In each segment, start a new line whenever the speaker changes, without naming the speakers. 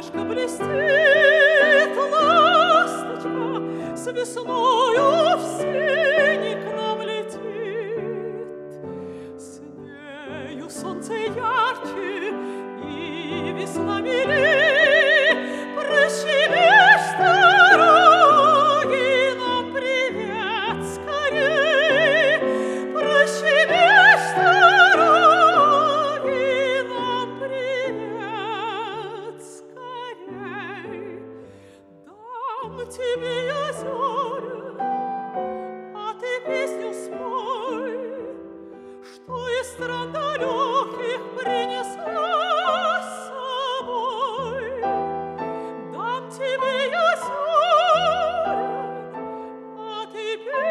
Солнышко блестит, ласточка с весною в сени к нам летит. С нею солнце ярче и весна милей. Прощебешь с дороги нам привет скорей. Прощебешь с дороги нам привет скорей. Дам тебе я зоря, а ты песню спой, что из стран далеких принесла с собой. Дам тебе я зоря, а ты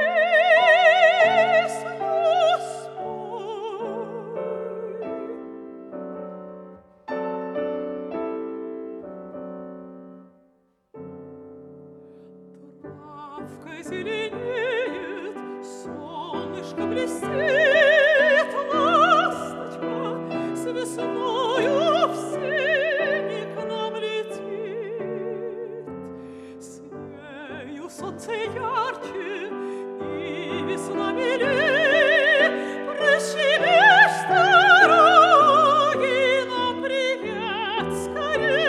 песню спой. Травка зеленеет, солнышко блестит, ласточка с весною в сени к нам летит. С нею солнце ярче и весна милей. Прощебешь с дороги нам привет скорей.